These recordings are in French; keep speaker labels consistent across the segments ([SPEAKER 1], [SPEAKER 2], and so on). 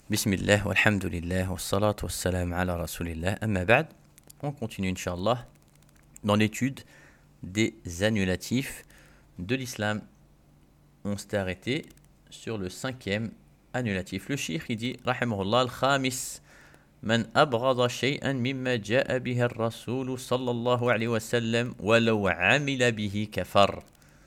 [SPEAKER 1] Bismillah, walhamdulillah, wassalatu wassalam ala rasulillah, amma ba'd. On continue, Inch'Allah, dans l'étude des annulatifs de l'islam. On s'est arrêté sur le 5e annulatif. Le cheikh, il dit, rahimahullah, al-khamis, man abrada shay'an mimma ja'a bihi ar-rasul sallallahu alayhi wa sallam, walau amila bihi kafar.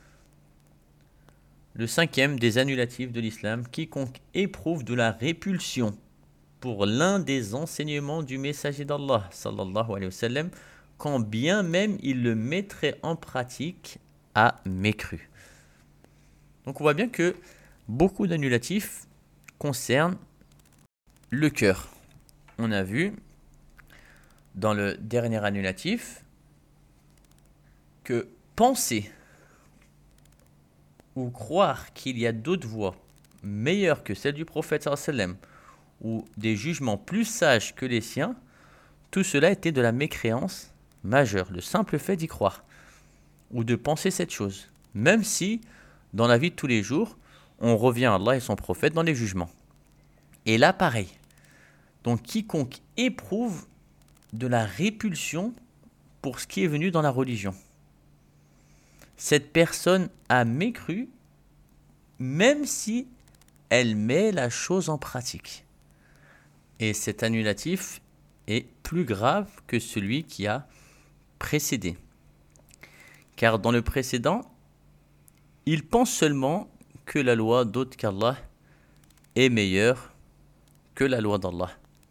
[SPEAKER 1] Le 5e des annulatifs de l'islam, quiconque éprouve de la répulsion pour l'un des enseignements du messager d'Allah, sallallahu alayhi wa sallam, quand bien même il le mettrait en pratique, a mécru. Donc on voit bien que beaucoup d'annulatifs concernent le cœur. On a vu dans le dernier annulatif que penser ou croire qu'il y a d'autres voies meilleures que celles du prophète sallallahu alayhi wa sallam, ou des jugements plus sages que les siens, tout cela était de la mécréance majeure, le simple fait d'y croire, ou de penser cette chose, même si, dans la vie de tous les jours, on revient à Allah et son prophète dans les jugements. Et là, pareil. Donc, quiconque éprouve de la répulsion pour ce qui est venu dans la religion, cette personne a mécru, même si elle met la chose en pratique. Et cet annulatif est plus grave que celui qui a précédé. Car dans le précédent, il pense seulement que la loi d'autre qu'Allah est meilleure que la loi d'Allah.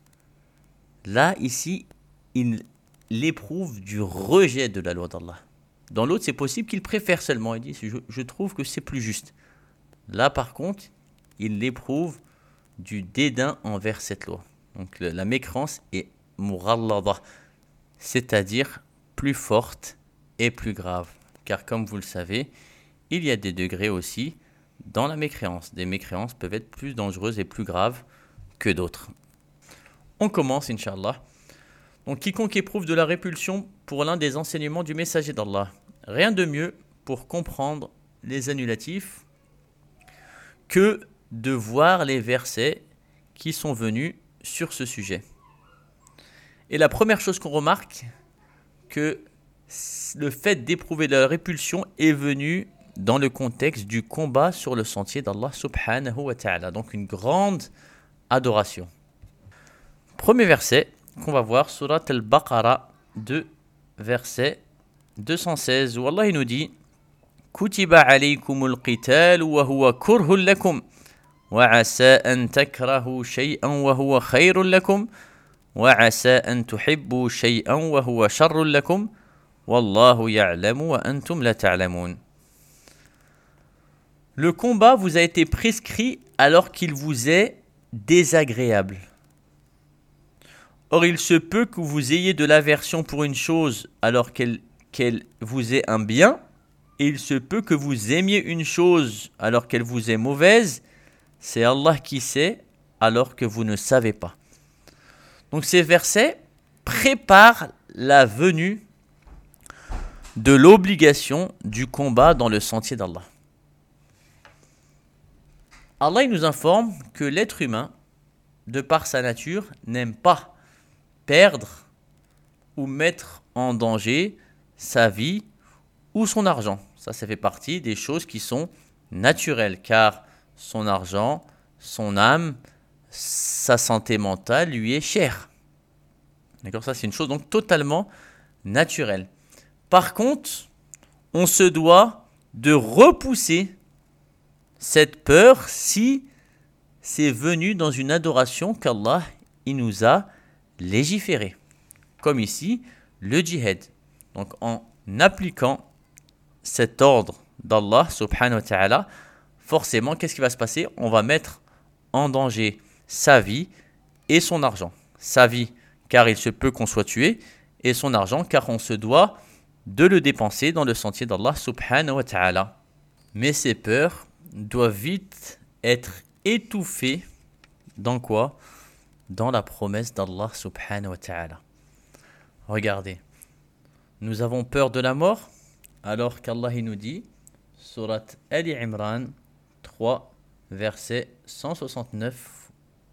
[SPEAKER 1] Là, ici, il éprouve du rejet de la loi d'Allah. Dans l'autre, c'est possible qu'il préfère seulement. Il dit, je trouve que c'est plus juste. Là, par contre, il éprouve du dédain envers cette loi. Donc, la mécréance est murallada, c'est-à-dire plus forte et plus grave. Car comme vous le savez, il y a des degrés aussi dans la mécréance. Des mécréances peuvent être plus dangereuses et plus graves que d'autres. On commence, Inch'Allah. Donc, quiconque éprouve de la répulsion pour l'un des enseignements du messager d'Allah. Rien de mieux pour comprendre les annulatifs que de voir les versets qui sont venus sur ce sujet. Et la première chose qu'on remarque, que le fait d'éprouver de la répulsion est venu dans le contexte du combat sur le sentier d'Allah subhanahu wa ta'ala. Donc une grande adoration. Premier verset qu'on va voir, Surat al-Baqarah 2, verset 216, où Allah nous dit Kutiba alaykumul qital wa huwa kurhun lakum wa asa an takrahu shay'an wa huwa khayrun lakum wa asa an tuhibbu shay'an wa huwa sharrun lakum wallahu ya'lamu wa antum la ta'lamun. Le combat vous a été prescrit alors qu'il vous est désagréable. Or, il se peut que vous ayez de l'aversion pour une chose alors qu'elle vous est un bien, et il se peut que vous aimiez une chose alors qu'elle vous est mauvaise. C'est Allah qui sait alors que vous ne savez pas. Donc ces versets préparent la venue de l'obligation du combat dans le sentier d'Allah. Allah il nous informe que l'être humain, de par sa nature, n'aime pas perdre ou mettre en danger sa vie ou son argent. Ça fait partie des choses qui sont naturelles, car son argent, son âme, sa santé mentale lui est chère. D'accord, ça c'est une chose donc totalement naturelle. Par contre, on se doit de repousser cette peur si c'est venu dans une adoration qu'Allah il nous a légiféré. Comme ici, le djihad. Donc en appliquant cet ordre d'Allah subhanahu wa ta'ala, forcément, qu'est-ce qui va se passer? On va mettre en danger sa vie et son argent. Sa vie, car il se peut qu'on soit tué, et son argent, car on se doit de le dépenser dans le sentier d'Allah subhanahu wa ta'ala. Mais ces peurs doivent vite être étouffées dans quoi? Dans la promesse d'Allah subhanahu wa ta'ala. Regardez, nous avons peur de la mort, alors qu'Allah nous dit, Surat Ali Imran 3, verset 169,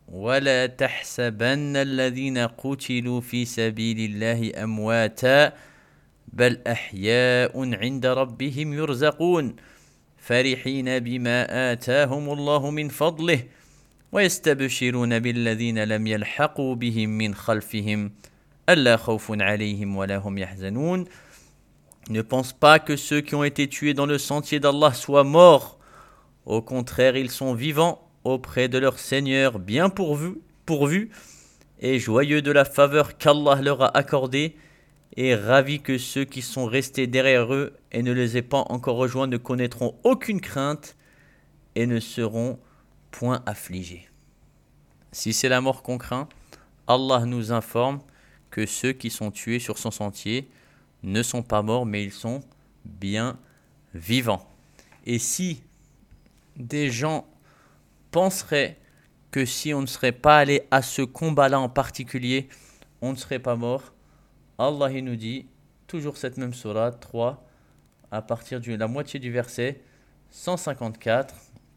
[SPEAKER 1] ولا تحسبن الذين قتلوا في سبيل الله أمواتا بل أحياء عند ربهم يرزقون فرحين بما آتاهم الله من فضله ويستبشرون بالذين لم يلحقوا بهم من خلفهم ألا خوف عليهم ولا هم يحزنون. Ne pense pas que ceux qui ont été tués dans le sentier d'Allah soient morts. Au contraire, ils sont vivants auprès de leur Seigneur, bien pourvus et joyeux de la faveur qu'Allah leur a accordée, et ravis que ceux qui sont restés derrière eux et ne les aient pas encore rejoints ne connaîtront aucune crainte et ne seront point affligés. Si c'est la mort qu'on craint, Allah nous informe que ceux qui sont tués sur son sentier ne sont pas morts, mais ils sont bien vivants. Et si des gens penseraient que si on ne serait pas allé à ce combat-là en particulier, on ne serait pas mort, Allah il nous dit, toujours cette même sourate 3, à partir de la moitié du verset 154,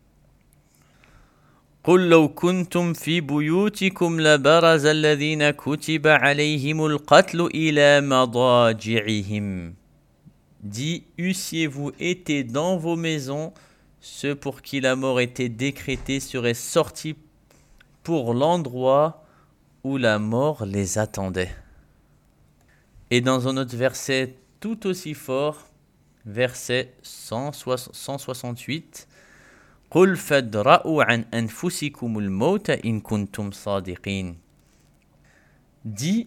[SPEAKER 1] قل لو كنتم في بيوتكم لبرز الذين كتب عليهم القتل إلى مضاجعهم. Dis, eussiez-vous été dans vos maisons, ceux pour qui la mort était décrétée seraient sortis pour l'endroit où la mort les attendait. Et dans un autre verset tout aussi fort, verset 168, قُلْ فَادْرَءُوا عَنْ أَنفُسِكُمُ الْمَوْتَ إِن كُنْتُمْ صَادِقِينَ. Dis,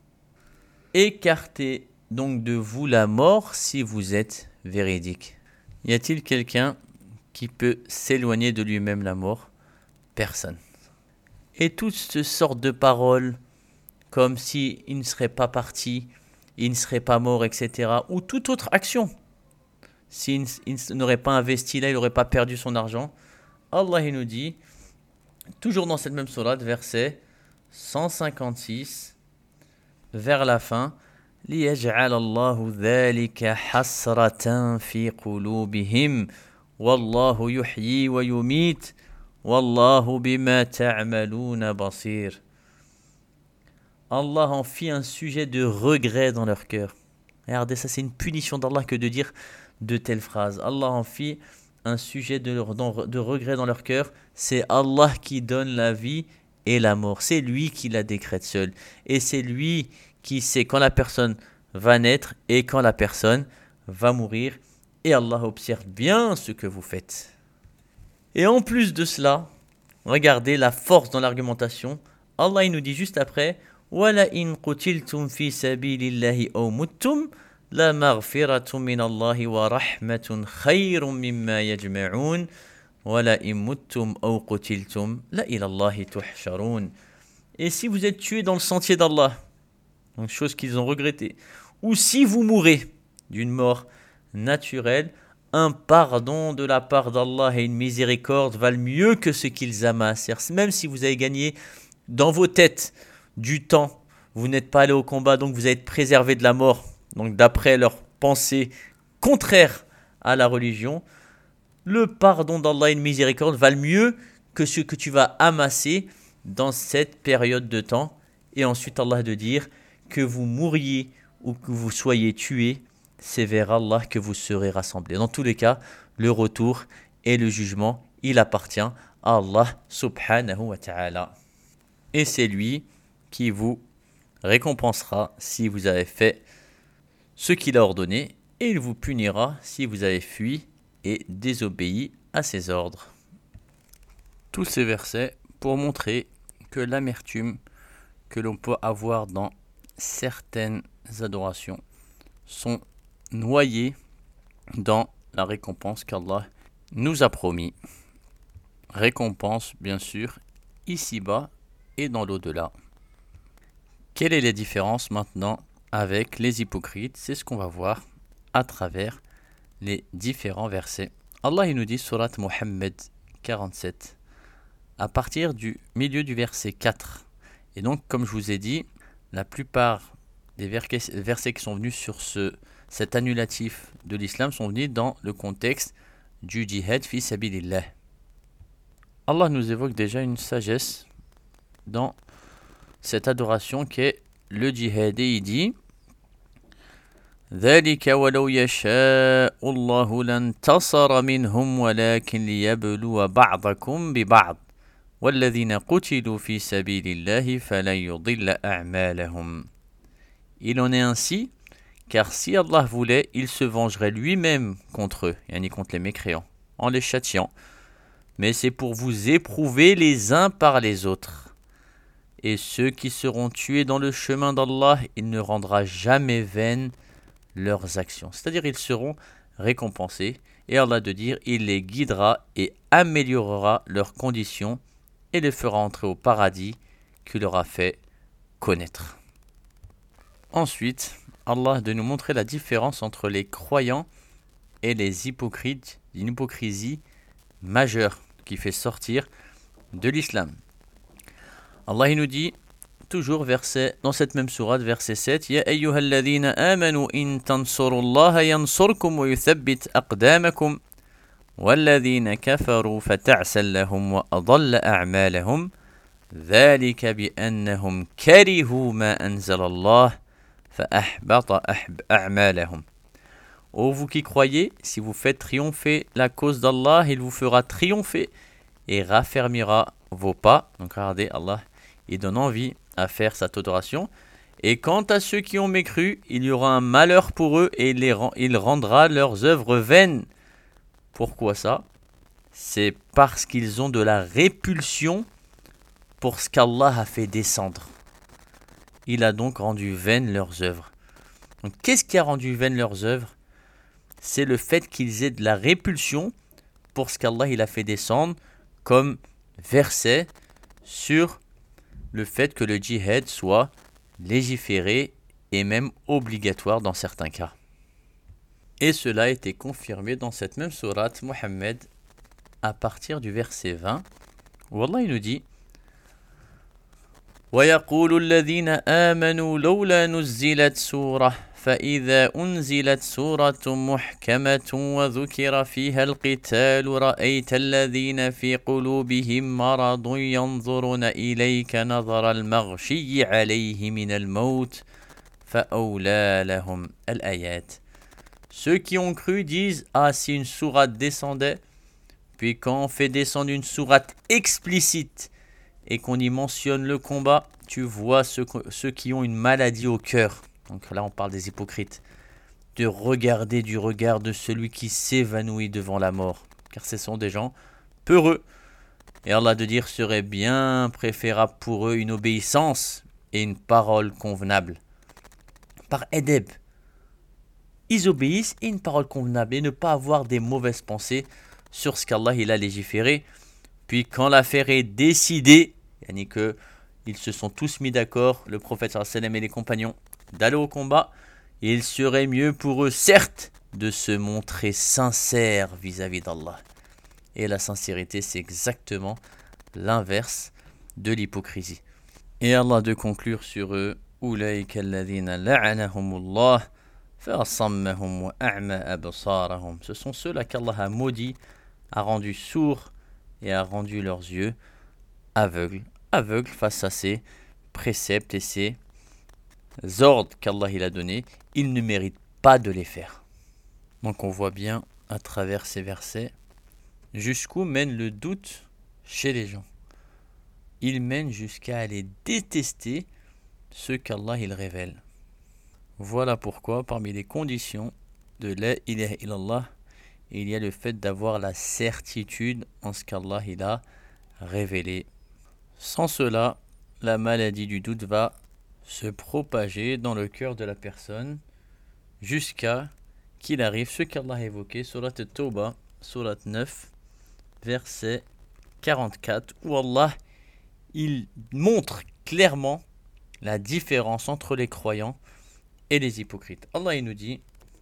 [SPEAKER 1] écartez donc de vous la mort si vous êtes véridique. Y a-t-il quelqu'un qui peut s'éloigner de lui-même la mort? Personne. Et toutes ces sortes de paroles, comme s'il ne serait pas parti, il ne serait pas mort, etc. Ou toute autre action. S'il n'aurait pas investi là, il n'aurait pas perdu son argent. Allah il nous dit, toujours dans cette même sourate, verset 156, vers la fin, لِيَجْعَلَ اللَّهُ ذَلِكَ حَسْرَةً فِي قُلُوبِهِمْ وَاللَّهُ يُحْيِي وَيُمِيتُ وَاللَّهُ بِمَا تَعْمَلُونَ بَصِيرٌ. Allah en fit un sujet de regret dans leur cœur. Regardez, ça c'est une punition d'Allah que de dire de telles phrases. Allah en fit un sujet de regret dans leur cœur. C'est Allah qui donne la vie et la mort. C'est lui qui la décrète seul. Et c'est lui qui sait quand la personne va naître et quand la personne va mourir. Et Allah observe bien ce que vous faites. Et en plus de cela, regardez la force dans l'argumentation. Allah il nous dit juste après, وَلَئِنْ قُتِلْتُمْ فِي سَبِيلِ اللَّهِ أَوْ مُتُّمْ لَمَغْفِرَةٌ مِّنَ اللَّهِ وَرَحْمَةٌ خَيْرٌ مِّمَّا يَجْمَعُونَ وَلَئِنْ مُتُّمْ أَوْ قُتِلْتُمْ لَإِلَى اللَّهِ تُحْشَرُونَ. Et si vous êtes tués dans le sentier d'Allah, donc chose qu'ils ont regretté, ou si vous mourrez d'une mort naturelle, un pardon de la part d'Allah et une miséricorde valent mieux que ce qu'ils amassent. Même si vous avez gagné dans vos têtes du temps, vous n'êtes pas allé au combat, donc vous allez être préservé de la mort. Donc d'après leurs pensées contraires à la religion, le pardon d'Allah et une miséricorde valent mieux que ce que tu vas amasser dans cette période de temps. Et ensuite Allah de dire que vous mouriez ou que vous soyez tués, c'est vers Allah que vous serez rassemblés. Dans tous les cas, le retour et le jugement, il appartient à Allah subhanahu wa ta'ala. Et c'est lui qui vous récompensera si vous avez fait ce qu'il a ordonné, et il vous punira si vous avez fui et désobéi à ses ordres. Tous ces versets pour montrer que l'amertume que l'on peut avoir dans certaines adorations sont noyées dans la récompense qu'Allah nous a promis. Récompense, bien sûr, ici-bas et dans l'au-delà. Quelle est la différence maintenant avec les hypocrites? C'est ce qu'on va voir à travers les différents versets. Allah il nous dit, surat Muhammad 47, à partir du milieu du verset 4. Et donc, comme je vous ai dit, la plupart des versets qui sont venus sur cet annulatif de l'islam sont venus dans le contexte du djihad fi sabilillah. Allah nous évoque déjà une sagesse dans cette adoration qu'est le djihad. Et il dit ذلك ولو يشاء الله لانتصر منهم ولكن ليبلو بعضكم ببعض والذين قتلوا في سبيل الله فلن يضل أعمالهم. Il en est ainsi, car si Allah voulait, il se vengerait lui-même contre eux, yani contre les mécréants, en les châtiant. Mais c'est pour vous éprouver les uns par les autres. Et ceux qui seront tués dans le chemin d'Allah, il ne rendra jamais vaines leurs actions. C'est-à-dire, ils seront récompensés. Et Allah de dire, il les guidera et améliorera leurs conditions et les fera entrer au paradis qu'il leur a fait connaître. Ensuite, Allah de nous montrer la différence entre les croyants et les hypocrites, une hypocrisie majeure qui fait sortir de l'islam. Allah il nous dit, toujours dans cette même sourate, verset 7, Ya ayyuhalladhina amanu in tansurullaha yansurkum wa yuthabbit aqdamakum والذين كفروا فتعسل لهم وأضل أعمالهم ذلك بأنهم كرهوا ما أنزل الله فأحبط أعمالهم. Ô vous qui croyez, si vous faites triompher la cause d'Allah, il vous fera triompher et raffermira vos pas. Donc regardez, Allah, il donne envie à faire cette adoration. Et quant à ceux qui ont mécru, il y aura un malheur pour eux et il rendra leurs œuvres vaines. Pourquoi ça? C'est parce qu'ils ont de la répulsion pour ce qu'Allah a fait descendre. Il a donc rendu vaines leurs œuvres. Donc qu'est-ce qui a rendu vaines leurs œuvres? C'est le fait qu'ils aient de la répulsion pour ce qu'Allah il a fait descendre comme verset sur le fait que le djihad soit légiféré et même obligatoire dans certains cas. Et cela a été confirmé dans cette même sourate Muhammad à partir du verset 20 où Allah il nous dit وَيَقُولُ الَّذِينَ آمَنُوا لَوْلَا نُزِّلَتْ سُورَةٌ فَإِذَا أُنزِلَتْ سُورَةٌ مُحْكَمَةٌ وَذُكِرَ فِيهَا الْقِتَالُ رَأَيْتَ الَّذِينَ فِي قُلُوبِهِم مَّرَضٌ يَنظُرُونَ إِلَيْكَ نَظَرَ الْمَغْشِيِّ عَلَيْهِ مِنَ الْمَوْتِ فَأَوْلَى لَهُمْ الْآيَاتِ. Ceux qui ont cru disent « Ah, si une sourate descendait », puis quand on fait descendre une sourate explicite et qu'on y mentionne le combat, tu vois ceux qui ont une maladie au cœur. Donc là, on parle des hypocrites. De regarder du regard de celui qui s'évanouit devant la mort. Car ce sont des gens peureux. Et Allah de dire serait bien préférable pour eux une obéissance et une parole convenable. Par edeb. Ils obéissent et une parole convenable et ne pas avoir des mauvaises pensées sur ce qu'Allah il a légiféré. Puis quand l'affaire est décidée, yani que ils se sont tous mis d'accord, le prophète sallallahu alayhi wa sallam et les compagnons, d'aller au combat, il serait mieux pour eux, certes, de se montrer sincères vis-à-vis d'Allah. Et la sincérité, c'est exactement l'inverse de l'hypocrisie. Et Allah de conclure sur eux, Ulaika alladhina la'anahumullah fa'asammahum wa a'ma absarahum. Ce sont ceux-là qu'Allah a maudit, a rendu sourds et a rendu leurs yeux aveugles face à ces préceptes et ces ordres qu'Allah il a donnés. Ils ne méritent pas de les faire. Donc on voit bien à travers ces versets jusqu'où mène le doute chez les gens. Il mène jusqu'à aller détester ce qu'Allah il révèle. Voilà pourquoi parmi les conditions de la ilaha illallah, il y a le fait d'avoir la certitude en ce qu'Allah il a révélé. Sans cela, la maladie du doute va se propager dans le cœur de la personne jusqu'à qu'il arrive ce qu'Allah a évoqué sur la Tawbah, surat 9, verset 44, où Allah il montre clairement la différence entre les croyants et les hypocrites. Allah il nous dit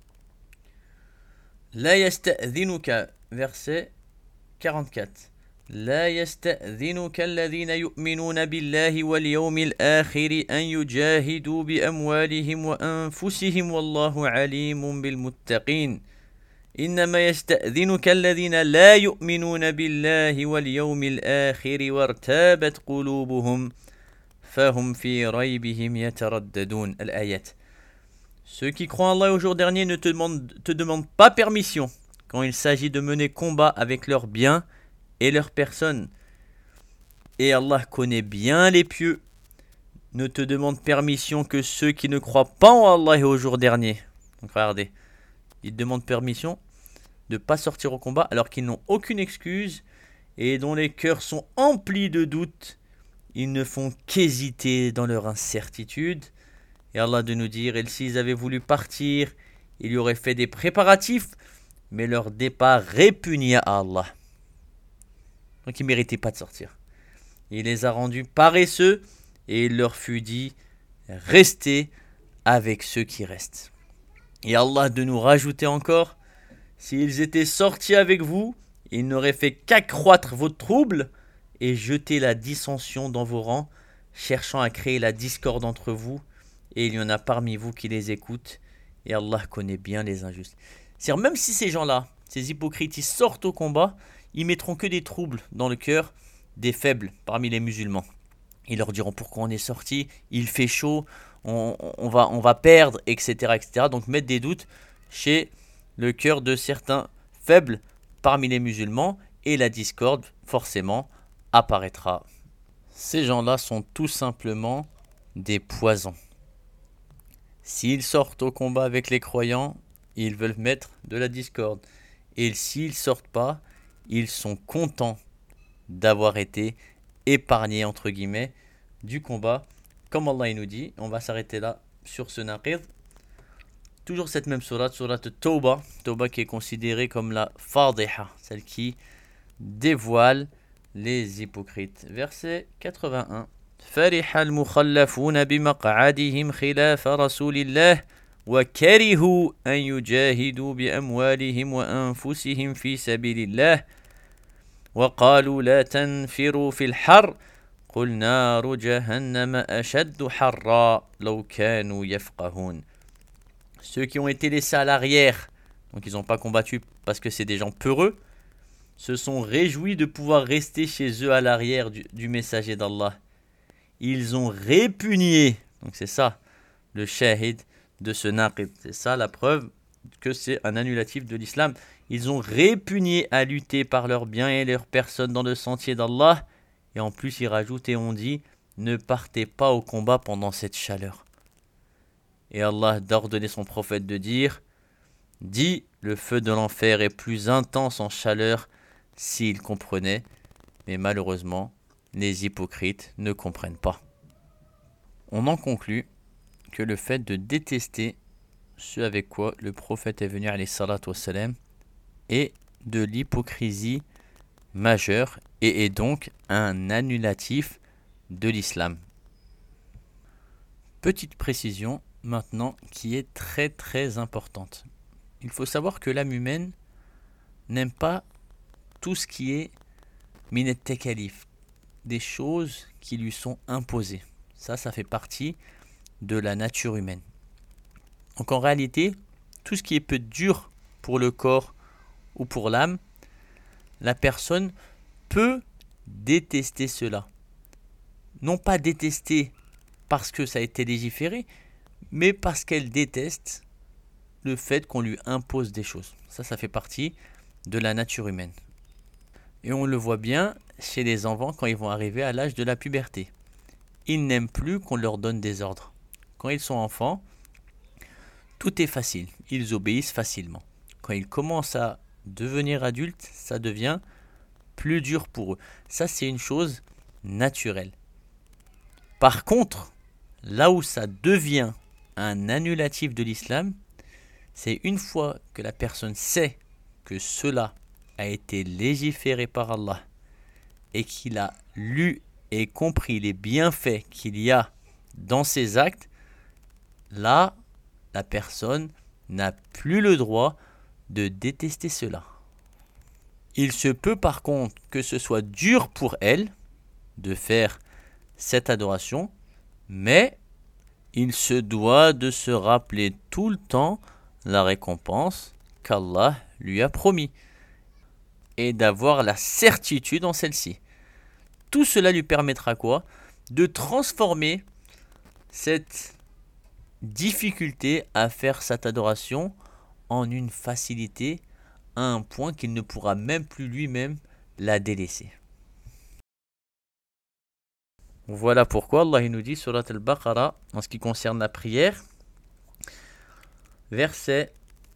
[SPEAKER 1] La yasta'dhinuka, verset 44. لا يستأذنك الذين يؤمنون بالله واليوم الآخر أن يجاهدوا بأموالهم وأنفسهم والله عليم بالمتقين إنما يستأذنك الذين لا يؤمنون بالله واليوم الآخر وارتابت قلوبهم فهم في ريبهم يترددون. Al-ayat. Ceux qui croient en Allah au jour dernier ne te demandent pas permission quand il s'agit de mener combat avec leurs biens et leurs personnes. Et Allah connaît bien les pieux. Ne te demande permission que ceux qui ne croient pas en Allah et au jour dernier. Donc regardez, ils demandent permission de ne pas sortir au combat alors qu'ils n'ont aucune excuse et dont les cœurs sont emplis de doutes. Ils ne font qu'hésiter dans leur incertitude. Et Allah de nous dire, et s'ils avaient voulu partir, ils y auraient fait des préparatifs, mais leur départ répugna à Allah. Donc ils ne méritaient pas de sortir. Il les a rendus paresseux et il leur fut dit, restez avec ceux qui restent. Et Allah de nous rajouter encore, s'ils étaient sortis avec vous, ils n'auraient fait qu'accroître vos troubles et jeter la dissension dans vos rangs, cherchant à créer la discorde entre vous. Et il y en a parmi vous qui les écoutent, et Allah connaît bien les injustes. C'est-à-dire, même si ces gens-là, ces hypocrites, ils sortent au combat, ils mettront que des troubles dans le cœur des faibles parmi les musulmans. Ils leur diront pourquoi on est sorti, il fait chaud, on va perdre, etc., etc. Donc mettre des doutes chez le cœur de certains faibles parmi les musulmans, et la discorde, forcément, apparaîtra. Ces gens-là sont tout simplement des poisons. S'ils sortent au combat avec les croyants, ils veulent mettre de la discorde. Et s'ils ne sortent pas, ils sont contents d'avoir été épargnés, entre guillemets, du combat. Comme Allah nous dit, on va s'arrêter là sur ce naqid. Toujours cette même sourate Tawbah. Tawbah qui est considérée comme la Fadiha, celle qui dévoile les hypocrites. Verset 81. فرح المخلفون بمقعدهم خلاف رسول الله وكرهوا أن يجاهدوا بأموالهم وأنفسهم في سبيل الله وقالوا لا تنفروا في الحر قل نار جهنم أشد حرا لو كانوا يفقهون. Ceux qui ont été laissés à l'arrière, donc ils n'ont pas combattu parce que c'est des gens peureux, se sont réjouis de pouvoir rester chez eux à l'arrière du messager d'Allah. Ils ont répugné, donc c'est ça le shahid de ce naqid, c'est ça la preuve que c'est un annulatif de l'islam. Ils ont répugné à lutter par leurs biens et leurs personnes dans le sentier d'Allah, et en plus ils rajoutent et on dit ne partez pas au combat pendant cette chaleur. Et Allah d'ordonner son prophète de dire, dit le feu de l'enfer est plus intense en chaleur s'ils comprenaient, mais malheureusement les hypocrites ne comprennent pas. On en conclut que le fait de détester ce avec quoi le prophète est venu alayhi salatu wassalam est de l'hypocrisie majeure et est donc un annulatif de l'islam. Petite précision maintenant qui est très très importante. Il faut savoir que l'âme humaine n'aime pas tout ce qui est minet tekalif, des choses qui lui sont imposées. Ça fait partie de la nature humaine. Donc en réalité, tout ce qui est peu dur pour le corps ou pour l'âme, la personne peut détester cela. Non pas détester parce que ça a été légiféré, mais parce qu'elle déteste le fait qu'on lui impose des choses. Ça fait partie de la nature humaine. Et on le voit bien chez les enfants quand ils vont arriver à l'âge de la puberté. Ils n'aiment plus qu'on leur donne des ordres. Quand ils sont enfants, tout est facile. Ils obéissent facilement. Quand ils commencent à devenir adultes, ça devient plus dur pour eux. Ça, c'est une chose naturelle. Par contre, là où ça devient un annulatif de l'islam, c'est une fois que la personne sait que cela a été légiféré par Allah et qu'il a lu et compris les bienfaits qu'il y a dans ces actes, là, la personne n'a plus le droit de détester cela. Il se peut par contre que ce soit dur pour elle de faire cette adoration, mais il se doit de se rappeler tout le temps la récompense qu'Allah lui a promis et d'avoir la certitude en celle-ci. Tout cela lui permettra quoi ? de transformer cette difficulté à faire cette adoration en une facilité à un point qu'il ne pourra même plus lui-même la délaisser. Voilà pourquoi Allah il nous dit sur Al-Baqarah en ce qui concerne la prière, verset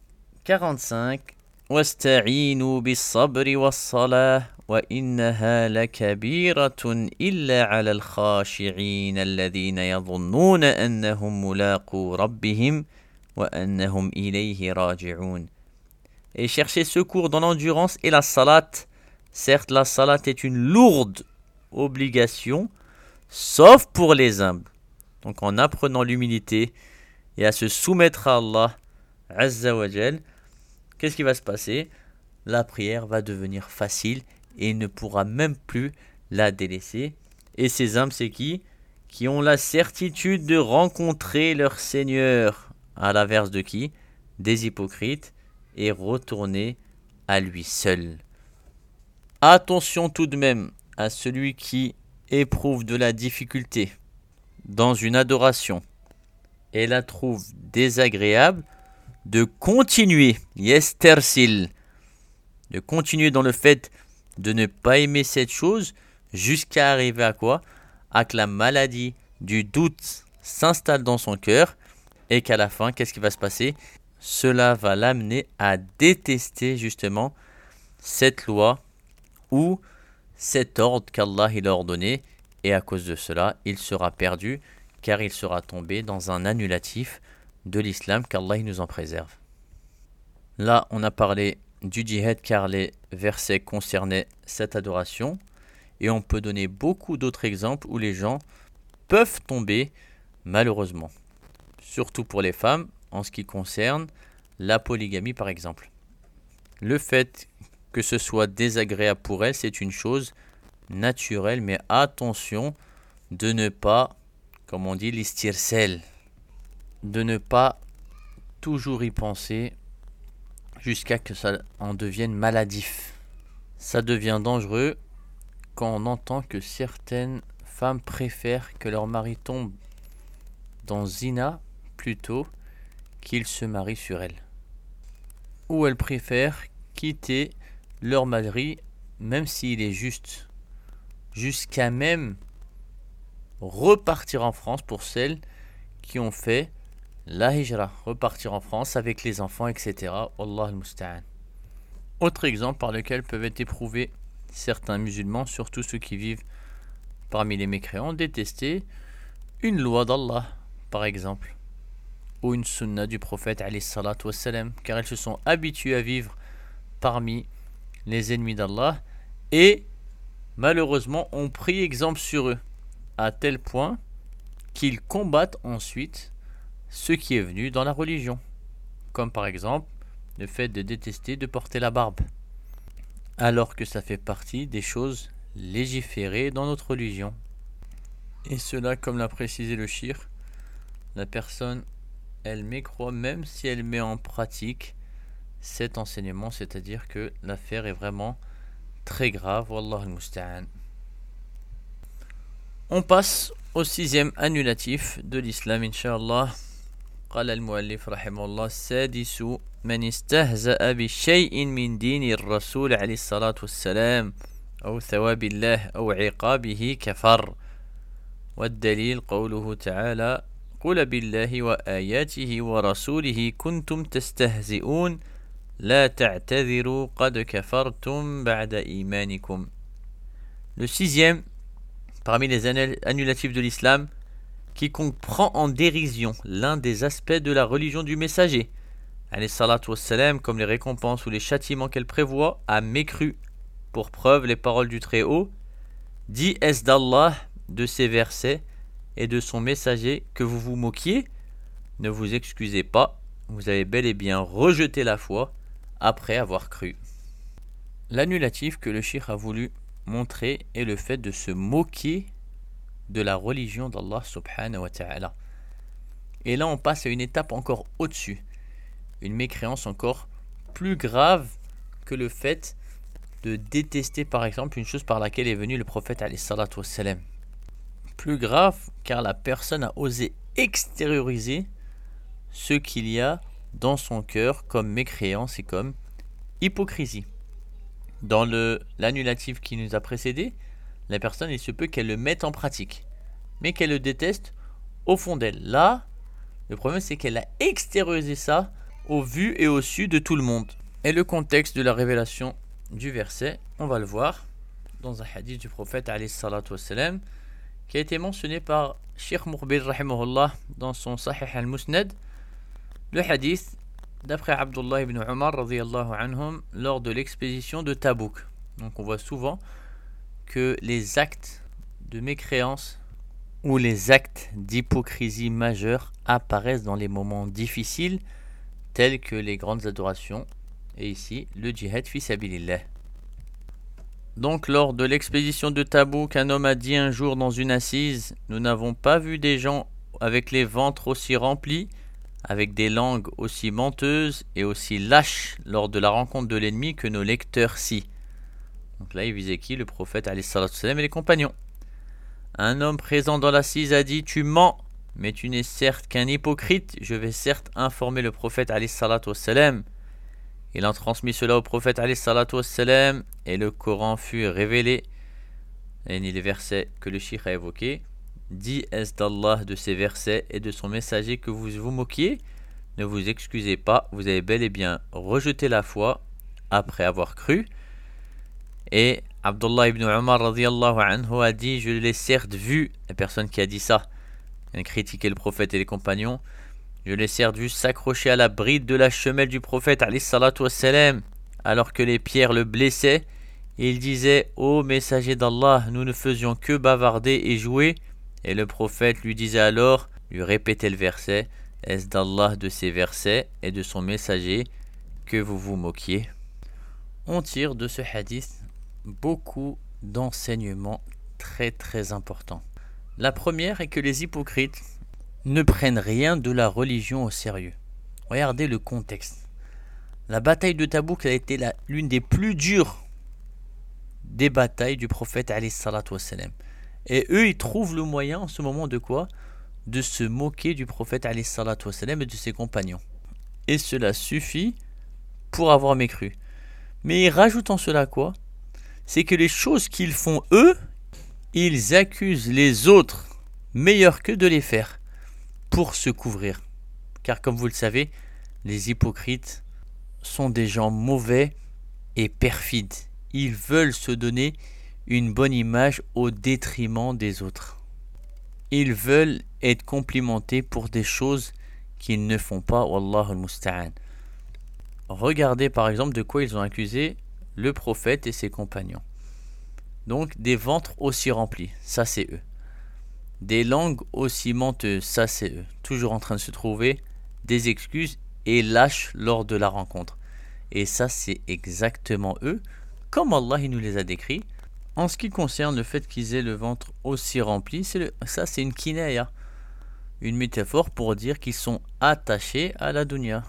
[SPEAKER 1] 45, وَاسْتَعِينُوا بِالصَّبْرِ وَالصَّلَاةِ وَإِنَّهَا لَكَبِيرَةٌ إِلَّا عَلَى الْخَاشِعِينَ الَّذِينَ يَظُنُّونَ أَنَّهُمْ مُلَاقُو رَبِّهِمْ وَأَنَّهُمْ إِلَيْهِ رَاجِعُونَ. Et cherchez secours dans l'endurance et la salat. Certes, la salat est une lourde obligation, sauf pour les humbles. Donc en apprenant l'humilité et à se soumettre à Allah Azza wa Jal, qu'est-ce qui va se passer? La prière va devenir facile et il ne pourra même plus la délaisser. Et ces humbles, c'est qui? Qui ont la certitude de rencontrer leur Seigneur. À l'inverse de qui? Des hypocrites, et retourner à lui seul. Attention tout de même à celui qui éprouve de la difficulté dans une adoration et la trouve désagréable, de continuer, yestersil, de continuer dans le fait de ne pas aimer cette chose jusqu'à arriver à quoi? À que la maladie du doute s'installe dans son cœur et qu'à la fin, qu'est-ce qui va se passer? Cela va l'amener à détester justement cette loi ou cet ordre qu'Allah il a ordonné, et à cause de cela, il sera perdu car il sera tombé dans un annulatif de l'islam, qu'Allah il nous en préserve. Là, on a parlé du djihad car les versets concernaient cette adoration, et on peut donner beaucoup d'autres exemples où les gens peuvent tomber malheureusement, surtout pour les femmes en ce qui concerne la polygamie par exemple. Le fait que ce soit désagréable pour elles, c'est une chose naturelle, mais attention de ne pas, comme on dit, l'istirsel, de ne pas toujours y penser jusqu'à que ça en devienne maladif. Ça devient dangereux quand on entend que certaines femmes préfèrent que leur mari tombe dans zina plutôt qu'il se marie sur elle. Ou elles préfèrent quitter leur mari, même s'il est juste, jusqu'à même repartir en France pour celles qui ont fait la hijra, repartir en France avec les enfants, etc. Allah al-Musta'an. Autre exemple par lequel peuvent être éprouvés certains musulmans, surtout ceux qui vivent parmi les mécréants, détester une loi d'Allah, par exemple, ou une sunna du prophète alayhi salatu wassalam, car ils se sont habitués à vivre parmi les ennemis d'Allah et malheureusement ont pris exemple sur eux, à tel point qu'ils combattent ensuite ce qui est venu dans la religion, comme par exemple le fait de détester de porter la barbe, alors que ça fait partie des choses légiférées dans notre religion. Et cela, comme l'a précisé le shir, la personne, elle mécroit même si elle met en pratique cet enseignement, c'est-à-dire que l'affaire est vraiment très grave. Wallah al-Musta'an. On passe au 6e annulatif de l'islam, Inch'Allah. قال المؤلف رحمه الله: السادس من استهزأ بشيء من دين الرسول عليه الصلاة والسلام أو ثواب الله أو عقابه كفر. والدليل قوله تعالى: قل بالله وآياته ورسوله كنتم تستهزئون لا تعتذروا قد كفرتم بعد إيمانكم. Le 6e parmi les annulatifs de l'islam: quiconque prend en dérision l'un des aspects de la religion du messager, alayhi salatu wassalam, comme les récompenses ou les châtiments qu'elle prévoit, a mécru. Pour preuve les paroles du Très-Haut: dit est-ce d'Allah, de ses versets et de son messager que vous vous moquiez? Ne vous excusez pas, vous avez bel et bien rejeté la foi après avoir cru. L'annulatif que le cheikh a voulu montrer est le fait de se moquer de la religion d'Allah subhanahu wa ta'ala. Et là on passe à une étape encore au-dessus, une mécréance encore plus grave que le fait de détester par exemple une chose par laquelle est venu le prophète alayhi salatu wassalam. Plus grave, car la personne a osé extérioriser ce qu'il y a dans son cœur comme mécréance et comme hypocrisie. Dans l'annulatif qui nous a précédé, la personne, il se peut qu'elle le mette en pratique, mais qu'elle le déteste au fond d'elle. Là, le problème, c'est qu'elle a extériorisé ça au vu et au su de tout le monde. Et le contexte de la révélation du verset, on va le voir dans un hadith du prophète alayhi salatu wassalam, qui a été mentionné par Cheikh Muqbil rahimahullah dans son Sahih al-Musnad. Le hadith d'après Abdullah ibn Umar radiyallahu anhum lors de l'expédition de Tabouk. Donc on voit souvent que les actes de mécréance ou les actes d'hypocrisie majeure apparaissent dans les moments difficiles tels que les grandes adorations et ici le djihad fi sabilillah. Donc lors de l'expédition de Tabouk, un homme a dit un jour dans une assise: nous n'avons pas vu des gens avec les ventres aussi remplis, avec des langues aussi menteuses et aussi lâches lors de la rencontre de l'ennemi que nos lecteurs-ci. Donc là, il visait qui? Le prophète alayhi salatu wassalam et les compagnons. Un homme présent dans l'assise a dit: tu mens, mais tu n'es certes qu'un hypocrite. Je vais certes informer le prophète alayhi salatu wassalam. Il en transmit cela au prophète alayhi salatu wassalam et le Coran fut révélé. Et les versets que le cheikh a évoqués. Dit est d'Allah de ces versets et de son messager que vous vous moquiez. Ne vous excusez pas, vous avez bel et bien rejeté la foi après avoir cru. Et Abdullah ibn Umar radiyallahu anhu a dit: je l'ai certes vu, la personne qui a dit ça, a critiqué le prophète et les compagnons, je l'ai certes vu s'accrocher à la bride de la chemelle du prophète alayhi salatu wassalam, alors que les pierres le blessaient. Et il disait: ô messager d'Allah, nous ne faisions que bavarder et jouer. Et le prophète lui disait alors, lui répétait le verset: est-ce d'Allah de ces versets et de son messager que vous vous moquiez? On tire de ce hadith beaucoup d'enseignements très très importants. La première est que les hypocrites ne prennent rien de la religion au sérieux. Regardez le contexte. La bataille de Tabouk a été l'une des plus dures des batailles du prophète alayhi salatu wassalam. Et eux, ils trouvent le moyen en ce moment de quoi? De se moquer du prophète alayhi salatu wassalam et de ses compagnons. Et cela suffit pour avoir mécru. Mais ils rajoutent en cela quoi? C'est que les choses qu'ils font eux, ils accusent les autres meilleurs qu'eux de les faire pour se couvrir. Car comme vous le savez, les hypocrites sont des gens mauvais et perfides. Ils veulent se donner une bonne image au détriment des autres. Ils veulent être complimentés pour des choses qu'ils ne font pas. Wallahu al-musta'an. Regardez par exemple de quoi ils ont accusé le prophète et ses compagnons. Donc des ventres aussi remplis, ça c'est eux. Des langues aussi menteuses, ça c'est eux. Toujours en train de se trouver des excuses et lâches lors de la rencontre. Et ça c'est exactement eux, comme Allah il nous les a décrits. En ce qui concerne le fait qu'ils aient le ventre aussi rempli, ça c'est une kinaya, une métaphore pour dire qu'ils sont attachés à la dunya.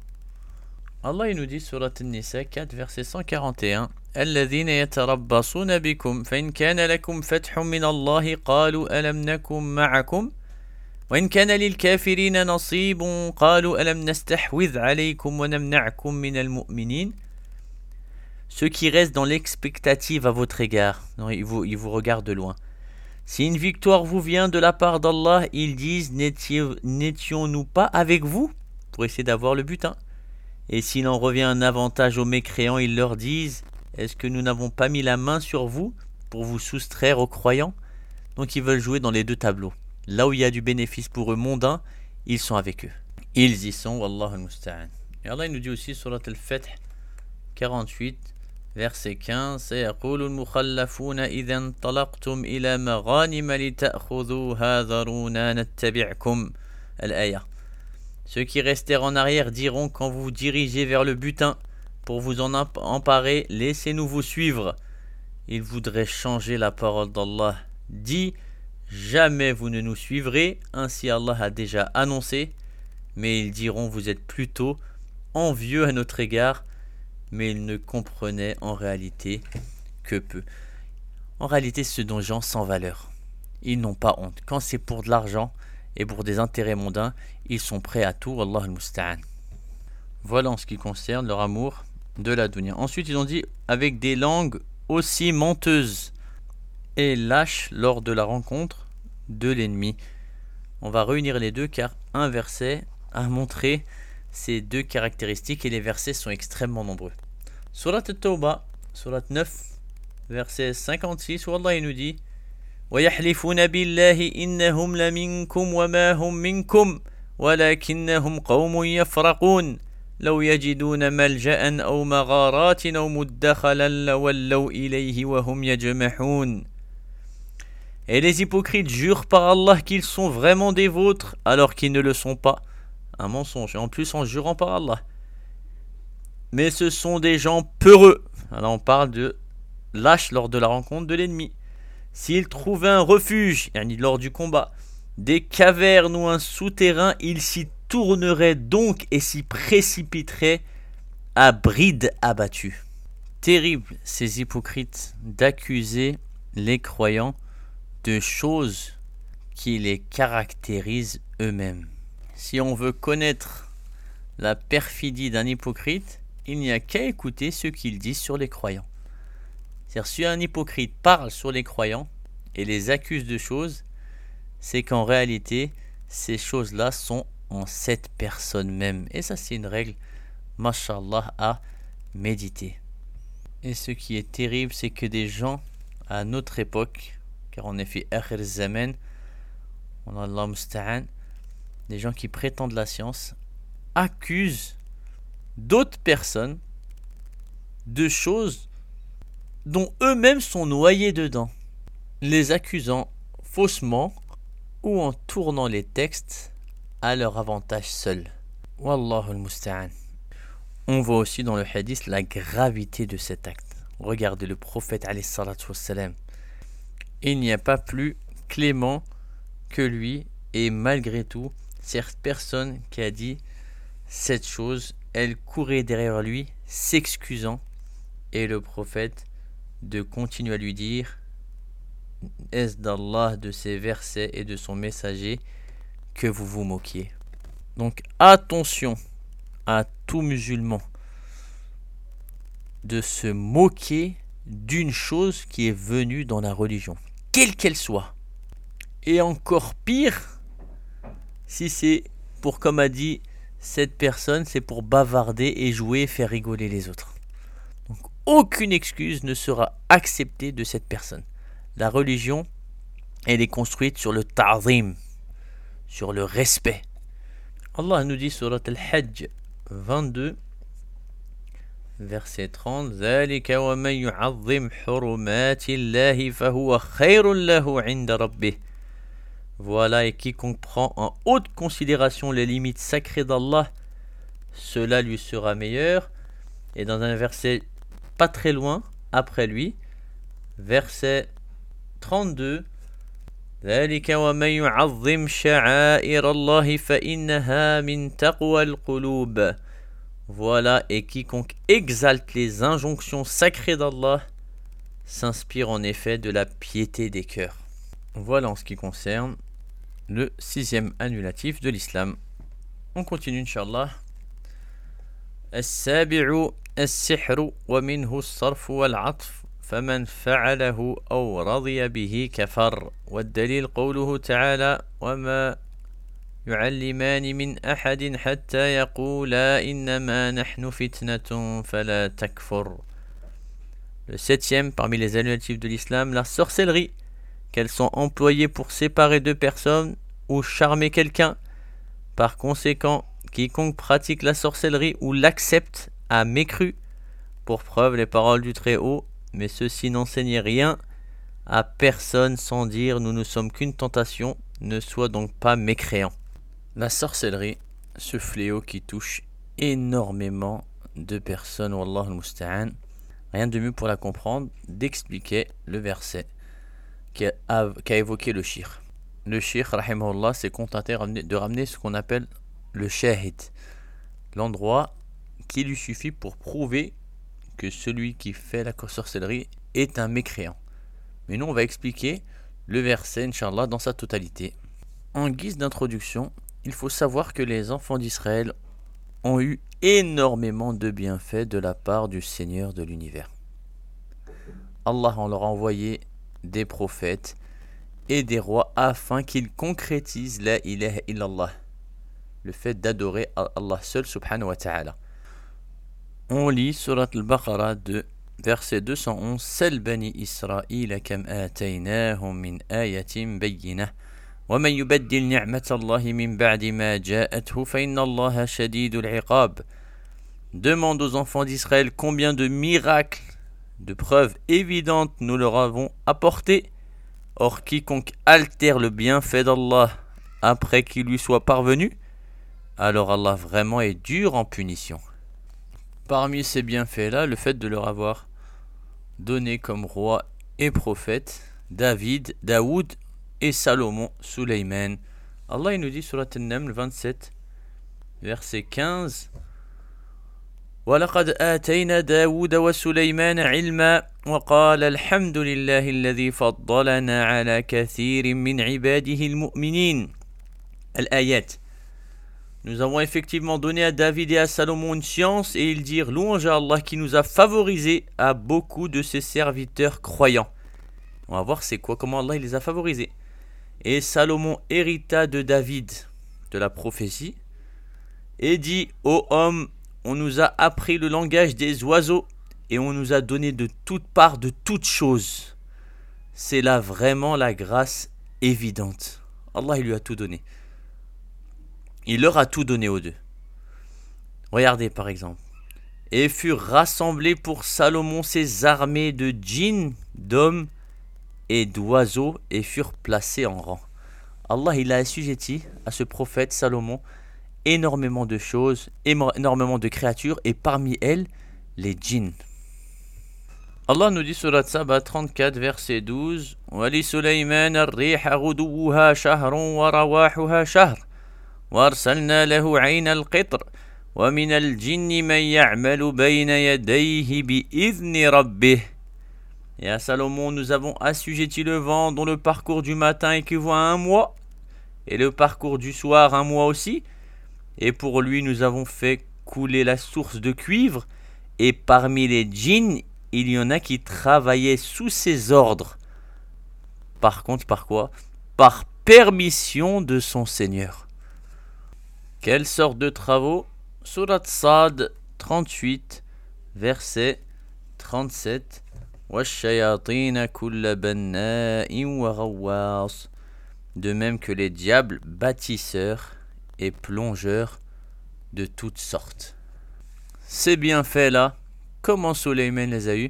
[SPEAKER 1] Allah il nous dit sur An-Nisa 4 verset 141: الذين يتربصون بكم فإن كان لكم فتح من الله قالوا ألم نكن معكم وإن كان للكافرين نصيب قالوا ألم نستحوذ عليكم ونمنعكم من المؤمنين. Ceux qui restent dans l'expectative à votre égard, non, ils vous regardent de loin. Si une victoire vous vient de la part d'Allah, ils disent: n'étions-nous pas avec vous pour essayer d'avoir le butin? Et s'il en revient un avantage aux mécréants, ils leur disent: est-ce que nous n'avons pas mis la main sur vous pour vous soustraire aux croyants? Donc ils veulent jouer dans les deux tableaux. Là où il y a du bénéfice pour eux mondain, ils sont avec eux. Ils y sont, Wallahu al-musta'an. Et Allah il nous dit aussi sur Al-Fath 48 verset 15: سيقول المخلفون إذا انطلقتم إلى مغانم لتأخذوها ذرونا نتبعكم. Al-Aya. Ceux qui restèrent en arrière diront quand vous vous dirigez vers le butin pour vous en emparer, laissez-nous vous suivre. Ils voudraient changer la parole d'Allah. Dit: jamais vous ne nous suivrez, ainsi Allah a déjà annoncé. Mais ils diront: vous êtes plutôt envieux à notre égard. Mais ils ne comprenaient en réalité que peu. En réalité, ce sont des gens sans valeur. Ils n'ont pas honte. Quand c'est pour de l'argent et pour des intérêts mondains, ils sont prêts à tout. Wallah al-musta'an. Voilà en ce qui concerne leur amour de la dunya. Ensuite, ils ont dit avec des langues aussi menteuses et lâches lors de la rencontre de l'ennemi. On va réunir les deux car un verset a montré ces deux caractéristiques et les versets sont extrêmement nombreux. Surat At-Tawbah, surat 9, verset 56, où Allah nous dit وَيَحْلِفُونَ بِاللَّهِ إِنَّهُمْ لَمِنْكُمْ وَمَا هُمْ مِنْكُمْ وَلَكِنَّهُمْ قَوْمٌ يَفْرَقُونَ لو يجدون ملجأ أو مغارات أو مدخلا لولوا إليه وهم يجمحون. Et les hypocrites jurent par Allah qu'ils sont vraiment des vôtres alors qu'ils ne le sont pas. Un mensonge, et en plus en jurant par Allah. Mais ce sont des gens peureux. Alors on parle de lâches lors de la rencontre de l'ennemi. S'ils trouvaient un refuge, lors du combat, des cavernes ou un souterrain, ils s'y tourneraient donc et s'y précipiteraient à bride abattue. Terrible ces hypocrites d'accuser les croyants de choses qui les caractérisent eux-mêmes. Si on veut connaître la perfidie d'un hypocrite, il n'y a qu'à écouter ce qu'il dit sur les croyants. C'est-à-dire, si un hypocrite parle sur les croyants et les accuse de choses, c'est qu'en réalité, ces choses-là sont en cette personne même. Et ça, c'est une règle, mashallah, à méditer. Et ce qui est terrible, c'est que des gens, à notre époque, car on est fait akhir zaman, on a Allah musta'an, des gens qui prétendent la science, accusent d'autres personnes de choses dont eux-mêmes sont noyés dedans, les accusant faussement ou en tournant les textes à leur avantage seul. Wallahu al-musta'an. On voit aussi dans le hadith la gravité de cet acte. Regardez le prophète alayhi salatu wassalam. Il n'y a pas plus clément que lui, et malgré tout, cette personne qui a dit cette chose, elle courait derrière lui, s'excusant, et le prophète de continuer à lui dire: est-ce d'Allah, de ses versets et de son messager que vous vous moquiez? Donc attention à tout musulman de se moquer d'une chose qui est venue dans la religion, quelle qu'elle soit. Et encore pire, si c'est pour, comme a dit cette personne, c'est pour bavarder et jouer et faire rigoler les autres. Donc aucune excuse ne sera acceptée de cette personne. La religion, elle est construite sur le ta'zim, sur le respect. Allah nous dit sur Al-Hajj 22, verset 30, ذَلِكَ وَمَنْ يُعَظِّمْ حُرُمَاتِ اللَّهِ فَهُوَ خَيْرٌ لَهُ عِنْدَ رَبِّهِ. Voilà, et quiconque prend en haute considération les limites sacrées d'Allah, cela lui sera meilleur. Et dans un verset pas très loin après lui, verset 32, ذلك ومن يعظم شعائر الله فإنها من تقوى القلوب. Voilà, et quiconque exalte les injonctions sacrées d'Allah s'inspire en effet de la piété des cœurs. Voilà en ce qui concerne le 6e annulatif de l'islam. On continue, Inch'Allah. السابع السحر ومنه الصرف والعطف فمن فعله أو رضي به كفر. والدليل قوله تعالى وما يعلمان من أحد حتى يقولا إنما نحن فتنة فلا تكفر. Le 7e parmi les annulatifs de l'islam, la sorcellerie, qu'elles sont employées pour séparer deux personnes ou charmer quelqu'un. Par conséquent, quiconque pratique la sorcellerie ou l'accepte a mécru. Pour preuve les paroles du Très-Haut, mais ceci n'enseignait rien à personne sans dire nous ne sommes qu'une tentation, ne sois donc pas mécréant. La sorcellerie, ce fléau qui touche énormément de personnes, wallah al-musta'an. Rien de mieux pour la comprendre d'expliquer le verset qu'a évoqué le shir. Le shir, rahimahullah, s'est contenté de ramener ce qu'on appelle le shahid, l'endroit qui lui suffit pour prouver que celui qui fait la sorcellerie est un mécréant. Mais nous, on va expliquer le verset, Inch'Allah, dans sa totalité. En guise d'introduction, il faut savoir que les enfants d'Israël ont eu énormément de bienfaits de la part du Seigneur de l'univers. Allah en leur a envoyé des prophètes et des rois afin qu'ils concrétisent la ilaha illallah, le fait d'adorer Allah seul subhanahu wa ta'ala. On lit Surat al-Baqarah de verset 211. Sel bani Israël kam ataynahum min ayatin bayyinah wa man yubaddil ni'matallahi min ba'di ma ja'athu fa inna Allaha shadidul iqab. Demande aux enfants d'Israël combien de miracles, de preuves évidentes nous leur avons apportés. Or quiconque altère le bienfait d'Allah après qu'il lui soit parvenu, alors Allah vraiment est dur en punition. Parmi ces bienfaits-là, le fait de leur avoir donné comme roi et prophète David, Daoud et Salomon, Suleyman. Allah il nous dit sur An-Naml 27, verset 15. وَلَقَدْ آتَيْنَا دَاوُودَ وَسُلَيْمَانَ عِلْمًا وَقَالَ الْحَمْدُ لِلَّهِ الَّذِي فَضَّلَنَا عَلَى كَثِيرٍ مِّنْ عِبَادِهِ الْمُؤْمِنِينَ. Al-Ayat. Nous avons effectivement donné à David et à Salomon une science et ils dirent louange à Allah qui nous a favorisés à beaucoup de ses serviteurs croyants. On va voir c'est quoi, comment Allah il les a favorisés. Et Salomon hérita de David, de la prophétie, et dit ô homme, on nous a appris le langage des oiseaux et on nous a donné de toutes parts de toutes choses. C'est là vraiment la grâce évidente. Allah il lui a tout donné. Il leur a tout donné aux deux. Regardez par exemple. Et furent rassemblés pour Salomon ses armées de djinns, d'hommes et d'oiseaux et furent placés en rang. Allah il a assujetti à ce prophète Salomon énormément de choses, énormément de créatures et parmi elles les djinns. Allah nous dit sur Saba 34 verset 12 وَلِسُلَيْمَانَ الرِّيحَ غُدُوُّهَا شَهْرٌ وَرَوَاحُهَا شَهْرٌ وَأَرْسَلْنَا لَهُ عَيْنَ الْقِطْرِ وَمِنَ الْجِنِّ مَنْ يَعْمَلُ بَيْنَ يَدَيْهِ بِإِذْنِ رَبِّهِ. Et à Salomon nous avons assujetti le vent dont le parcours du matin équivaut à 1 mois et le parcours du soir 1 mois aussi. Et pour lui nous avons fait couler la source de cuivre et parmi les djinns il y en a qui travaillaient sous ses ordres. Par contre par quoi? Par permission de son Seigneur. Quelle sorte de travaux? Surat Sad 38 verset 37. وَالشَّيَاطِينَ كُلَّ بَنَّاءٍ وَغَوَّاصٍ. De même que les diables bâtisseurs et plongeurs de toutes sortes. Ces bienfaits-là, comment Suleyman les a eus?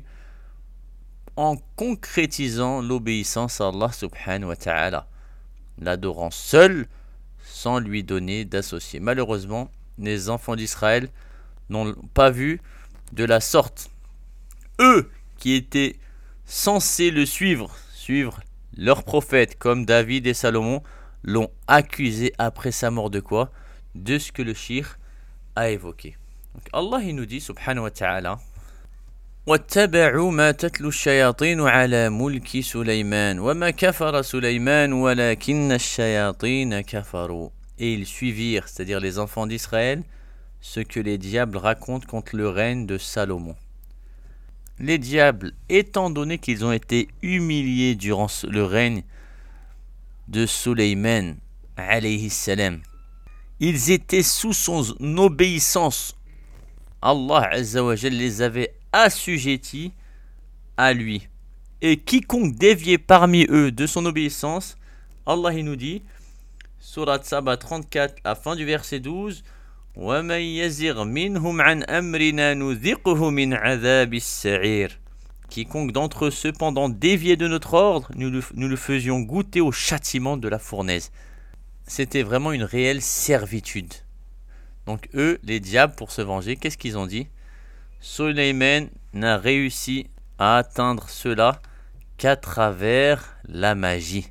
[SPEAKER 1] En concrétisant l'obéissance à Allah subhanahu wa ta'ala, l'adorant seul, sans lui donner d'associé. Malheureusement, les enfants d'Israël n'ont pas vu de la sorte. Eux, qui étaient censés le suivre leurs prophètes comme David et Salomon, l'ont accusé après sa mort de quoi? De ce que le shirk a évoqué. Donc Allah il nous dit subhanahu wa ta'ala وَاتَّبَعُوا مَا تَتْلُو الشَّيَاطِينُ عَلَى مُلْكِ سُلَيْمَانَ وَمَا كَفَرَ سُلَيْمَانُ وَلَكِنَّ الشَّيَاطِينَ كَفَرُوا. Et ils suivirent, c'est-à-dire les enfants d'Israël, ce que les diables racontent contre le règne de Salomon. Les diables, étant donné qu'ils ont été humiliés durant le règne de Suleyman alayhi salam, ils étaient sous son obéissance. Allah azza wa jalla les avait assujettis à lui. Et quiconque déviait parmi eux de son obéissance, Allah il nous dit, Surat Saba 34, à la fin du verset 12, وَمَنْ يَزِغْ مِنْهُمْ عَنْ أَمْرِنَا نُذِقْهُ مِنْ عَذَابِ السَّعِيرِ. Quiconque d'entre eux cependant déviait de notre ordre, nous le faisions goûter au châtiment de la fournaise. C'était vraiment une réelle servitude. Donc eux, les diables, pour se venger, qu'est-ce qu'ils ont dit? Suleyman n'a réussi à atteindre cela qu'à travers la magie.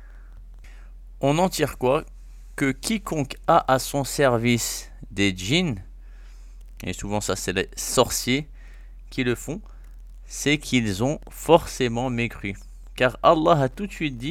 [SPEAKER 1] On en tire quoi? Que quiconque a à son service des djinns, et souvent ça c'est les sorciers qui le font, c'est qu'ils ont forcément mécru. Car Allah a tout de suite dit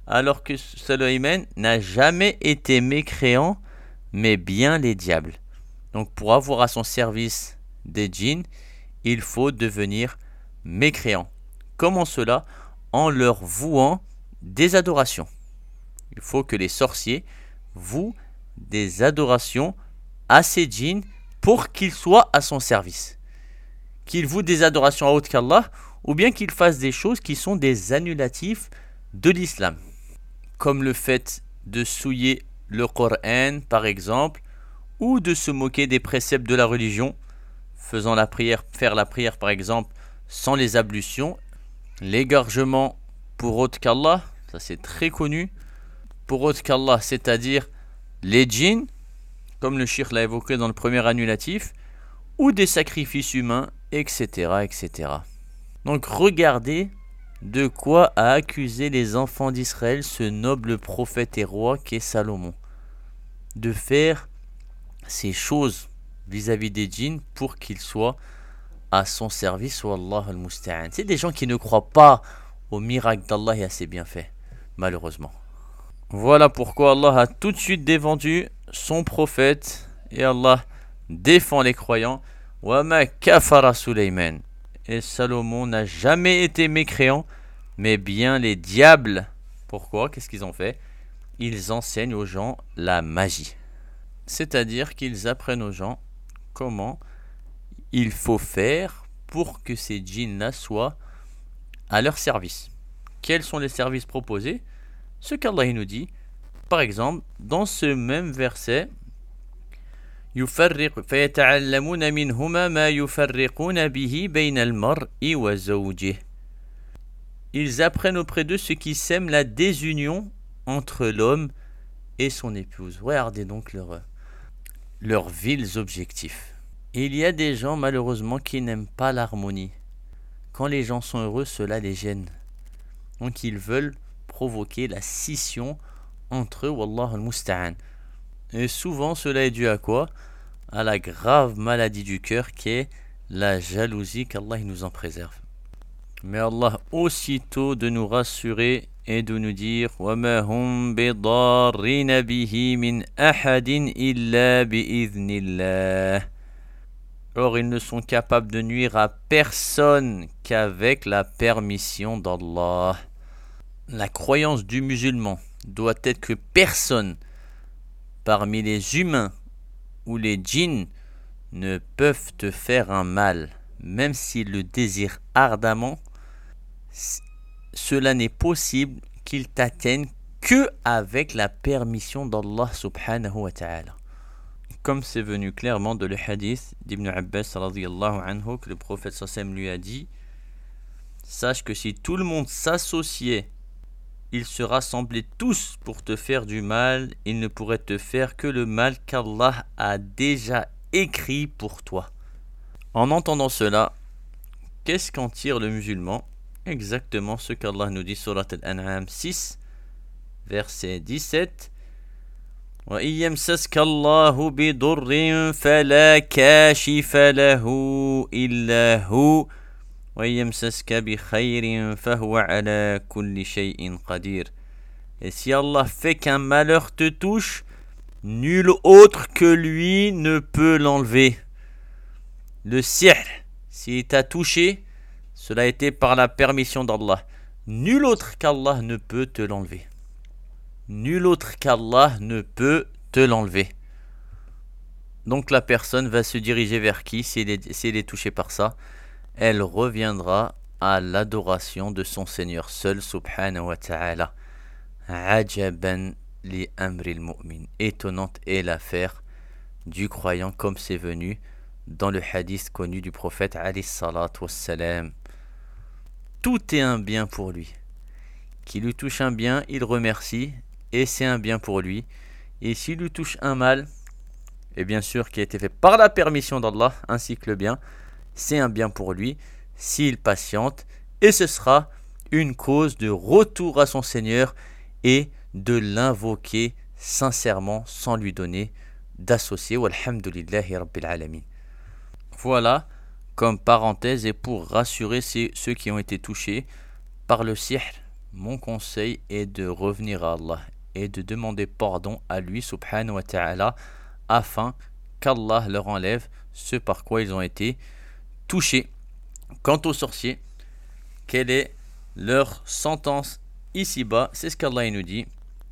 [SPEAKER 1] alors que Sulayman n'a jamais été mécréant, mais bien les diables. Donc pour avoir à son service des djinns, il faut devenir mécréant. Comment cela? En leur vouant des adorations. Il faut que les sorciers vouent des adorations à ces djinns pour qu'ils soient à son service. Qu'ils vouent des adorations à autre qu'Allah, ou bien qu'ils fassent des choses qui sont des annulatifs de l'islam. Comme le fait de souiller le Coran, par exemple, ou de se moquer des préceptes de la religion, faire la prière, par exemple, sans les ablutions, l'égorgement pour autre qu'Allah, ça c'est très connu, pour autre qu'Allah, c'est-à-dire les djinns, comme le shirk l'a évoqué dans le premier annulatif, ou des sacrifices humains, etc., etc. Donc regardez de quoi a accusé les enfants d'Israël ce noble prophète et roi qu'est Salomon. De faire ces choses vis-à-vis des djinns pour qu'ils soient à son service. Wallah al-musta'an. C'est des gens qui ne croient pas au miracle d'Allah et à ses bienfaits, malheureusement. Voilà pourquoi Allah a tout de suite défendu son prophète et Allah défend les croyants. Wa ma kafara Sulayman. Et Salomon n'a jamais été mécréant, mais bien les diables. Pourquoi? Qu'est-ce qu'ils ont fait? Ils enseignent aux gens la magie. C'est-à-dire qu'ils apprennent aux gens comment il faut faire pour que ces djinns-là soient à leur service. Quels sont les services proposés? Ce qu'Allah nous dit, par exemple, dans ce même verset, فَيَتَعَلَّمُونَ مِنْهُمَا مَا يُفَرِّقُونَ بِهِ بَيْنَ الْمَرْءِ وَزَوْجِهِ. Ils apprennent auprès d'eux ce qui sème la désunion entre l'homme et son épouse. Regardez donc leurs vils objectifs. Il y a des gens malheureusement qui n'aiment pas l'harmonie. Quand les gens sont heureux, cela les gêne. Donc ils veulent provoquer la scission entre eux, wallah al-musta'an. Et souvent cela est dû à quoi? À la grave maladie du cœur qui est la jalousie, qu'Allah nous en préserve. Mais Allah aussitôt de nous rassurer et de nous dire وَمَا هُمْ بِضَارِّينَ بِهِ مِنْ أَحَدٍ إِلَّا بِإِذْنِ اللَّهِ. Or ils ne sont capables de nuire à personne qu'avec la permission d'Allah. La croyance du musulman doit être que personne parmi les humains ou les djinns ne peuvent te faire un mal, même s'ils le désirent ardemment. Cela n'est possible qu'ils t'atteignent que avec la permission d'Allah subhanahu wa ta'ala. Comme c'est venu clairement de le hadith d'Ibn Abbas radiyallahu anhu que le prophète sallam lui a dit: sache que si tout le monde s'associait, ils se rassemblaient tous pour te faire du mal, ils ne pourraient te faire que le mal qu'Allah a déjà écrit pour toi. En entendant cela, qu'est-ce qu'en tire le musulman? Exactement ce qu'Allah nous dit sur Surat Al-An'am 6, verset 17. وَإِنْ يَمْسَسْكَ اللَّهُ بِضُرٍّ فَلَا كَاشِفَ لَهُ إِلَّا هُوَ وَإِنْ يَمْسَسْكَ بِخَيْرٍ فَهُوَ عَلَى كُلِّ شَيْءٍ قَدِيرٌ. Et si Allah fait qu'un malheur te touche, nul autre que lui ne peut l'enlever. Le sihr, s'il t'a touché, cela a été par la permission d'Allah. Nul autre qu'Allah ne peut te l'enlever. Nul autre qu'Allah ne peut te l'enlever. Donc la personne va se diriger vers qui si elle est touchée par ça? Elle reviendra à l'adoration de son Seigneur seul, subhanahu wa ta'ala. Ajaban li amril mu'min. Étonnante est l'affaire du croyant, comme c'est venu dans le hadith connu du prophète alayhi salatu wassalam. Tout est un bien pour lui. Qui lui touche un bien, il remercie, et c'est un bien pour lui. Et s'il lui touche un mal, et bien sûr qui a été fait par la permission d'Allah, ainsi que le bien, c'est un bien pour lui, s'il patiente, et ce sera une cause de retour à son Seigneur et de l'invoquer sincèrement sans lui donner d'associé. Walhamdulillahi Rabbil Alamin. Voilà, comme parenthèse et pour rassurer ceux qui ont été touchés par le sihr, mon conseil est de revenir à Allah et de demander pardon à lui subhanahu wa ta'ala afin qu'Allah leur enlève ce par quoi ils ont été touchés. Quant aux sorciers, quelle est leur sentence ici-bas? C'est ce qu'Allah nous dit.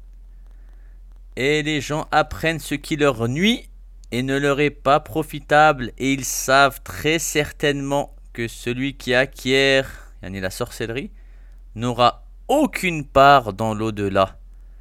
[SPEAKER 1] Et les gens apprennent ce qui leur nuit et ne leur est pas profitable, et ils savent très certainement que celui qui acquiert, la sorcellerie, n'aura aucune part dans l'au-delà.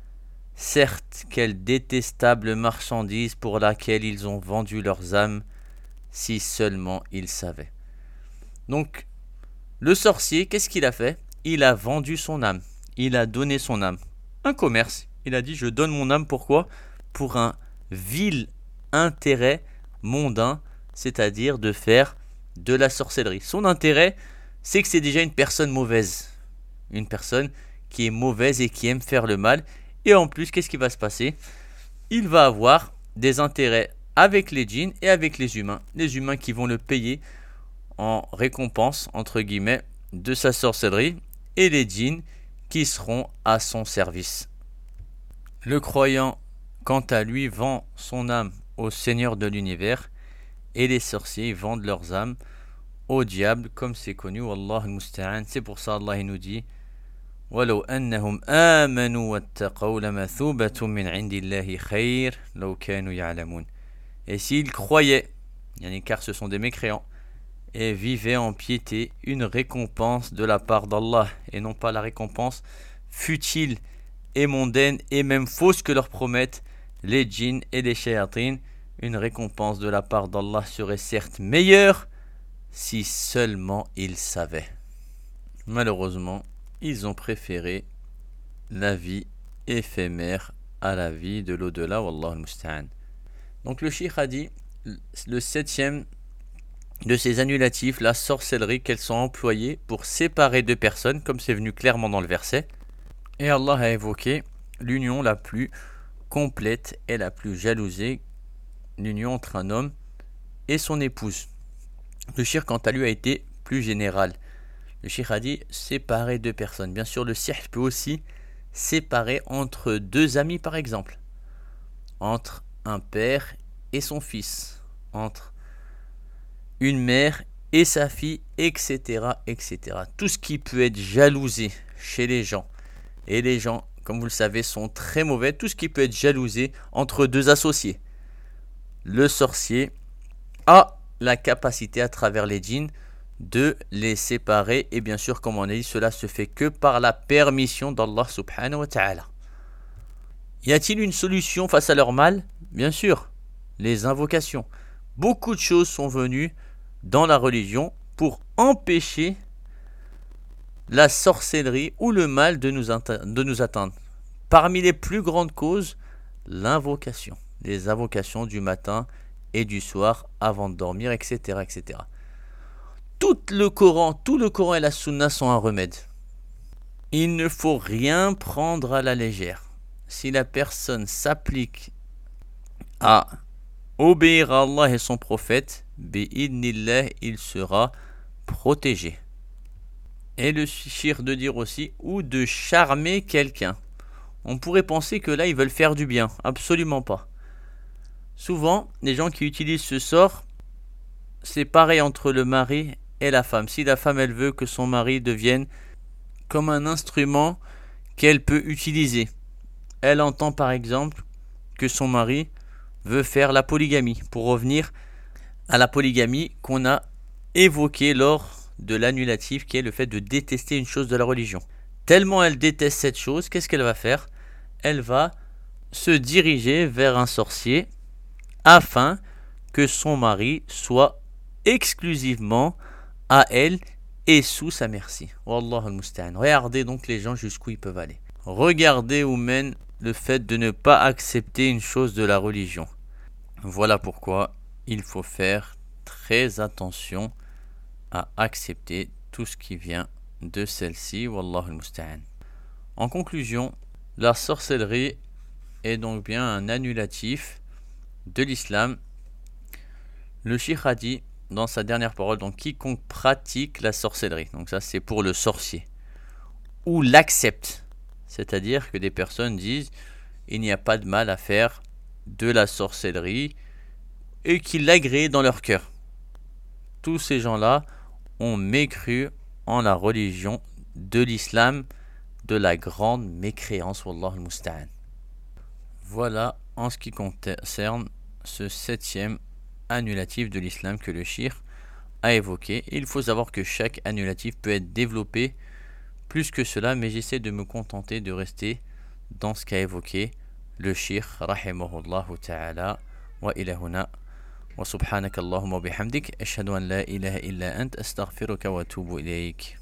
[SPEAKER 1] Certes, quelle détestable marchandise pour laquelle ils ont vendu leurs âmes, si seulement ils savaient. Donc, le sorcier, qu'est-ce qu'il a fait? Il a vendu son âme. Il a donné son âme. Un commerce. Il a dit, je donne mon âme, pourquoi? Pour un vil intérêt mondain, c'est-à-dire de faire de la sorcellerie. Son intérêt, c'est que c'est déjà une personne mauvaise. Une personne qui est mauvaise et qui aime faire le mal. Et en plus, qu'est-ce qui va se passer? Il va avoir des intérêts avec les djinns et avec les humains. Les humains qui vont le payer en récompense, entre guillemets, de sa sorcellerie, et les djinns qui seront à son service. Le croyant, quant à lui, vend son âme au Seigneur de l'univers, et les sorciers vendent leurs âmes au diable, comme c'est connu. Wallah al-musta'an. C'est pour ça Allah nous dit وَلَوْ أَنَّهُمْ آمَنُوا وَاتَّقَوْا لَمَثُوبَةٌ مِّنْ عِنْدِ اللَّهِ خَيْرٌ لَوْ كَانُوا يَعْلَمُونَ. Et s'ils croyaient, car ce sont des mécréants, et vivaient en piété, une récompense de la part d'Allah, et non pas la récompense futile et mondaine et même fausse que leur promettent les djinns et les shayatines. Une récompense de la part d'Allah serait certes meilleure si seulement ils savaient. Malheureusement, ils ont préféré la vie éphémère à la vie de l'au-delà. Wallah al-musta'an. Donc le cheikh a dit, le 7e de ces annulatifs, la sorcellerie, qu'elles sont employées pour séparer deux personnes, comme c'est venu clairement dans le verset. Et Allah a évoqué l'union la plus complète et la plus jalousée, l'union entre un homme et son épouse. Le shirk, quant à lui, a été plus général. Le shirk a dit séparer deux personnes. Bien sûr, le shirk peut aussi séparer entre deux amis, par exemple, entre un père et son fils, entre une mère et sa fille, etc., etc. Tout ce qui peut être jalousé chez les gens, et les gens, comme vous le savez, sont très mauvais, tout ce qui peut être jalousé entre deux associés. Le sorcier a la capacité à travers les djinns de les séparer, et bien sûr, comme on a dit, cela se fait que par la permission d'Allah subhanahu wa ta'ala. Y a-t-il une solution face à leur mal? Bien sûr, les invocations. Beaucoup de choses sont venues dans la religion pour empêcher la sorcellerie ou le mal de nous atteindre. Parmi les plus grandes causes, l'invocation. Les invocations du matin et du soir avant de dormir, etc., etc. Tout le Coran et la Sunna sont un remède. Il ne faut rien prendre à la légère. Si la personne s'applique à obéir à Allah et son prophète, bi'idnillah, il sera protégé. Et le shirk de dire aussi, ou de charmer quelqu'un. On pourrait penser que là, ils veulent faire du bien. Absolument pas. Souvent, les gens qui utilisent ce sort, c'est pareil entre le mari et la femme. Si la femme, elle veut que son mari devienne comme un instrument qu'elle peut utiliser. Elle entend par exemple que son mari veut faire la polygamie. Pour revenir à la polygamie qu'on a évoquée lors de l'annulatif, qui est le fait de détester une chose de la religion. Tellement elle déteste cette chose, qu'est-ce qu'elle va faire? Elle va se diriger vers un sorcier afin que son mari soit exclusivement à elle et sous sa merci. Wallah al-musta'an. Regardez donc les gens jusqu'où ils peuvent aller. Regardez où mène le fait de ne pas accepter une chose de la religion. Voilà pourquoi il faut faire très attention à accepter tout ce qui vient de celle-ci. Wallah al-musta'an. En conclusion, la sorcellerie est donc bien un annulatif de l'islam. Le cheikh a dit dans sa dernière parole, donc quiconque pratique la sorcellerie, donc ça c'est pour le sorcier, ou l'acceptent. C'est-à-dire que des personnes disent il n'y a pas de mal à faire de la sorcellerie et qu'ils l'agréent dans leur cœur. Tous ces gens-là ont mécru en la religion de l'islam, de la grande mécréance. Wallahu al-musta'an. Voilà en ce qui concerne ce 7e annulatif de l'islam que le shir a évoqué. Et il faut savoir que chaque annulatif peut être développé plus que cela, mais j'essaie de me contenter de rester dans ce qu'a évoqué le shir rahimahullahu ta'ala. Wa ila huna wa subhanaka Allahumma bihamdik ashhadu an la ilaha illa ant astaghfiruka wa atubu ilayk.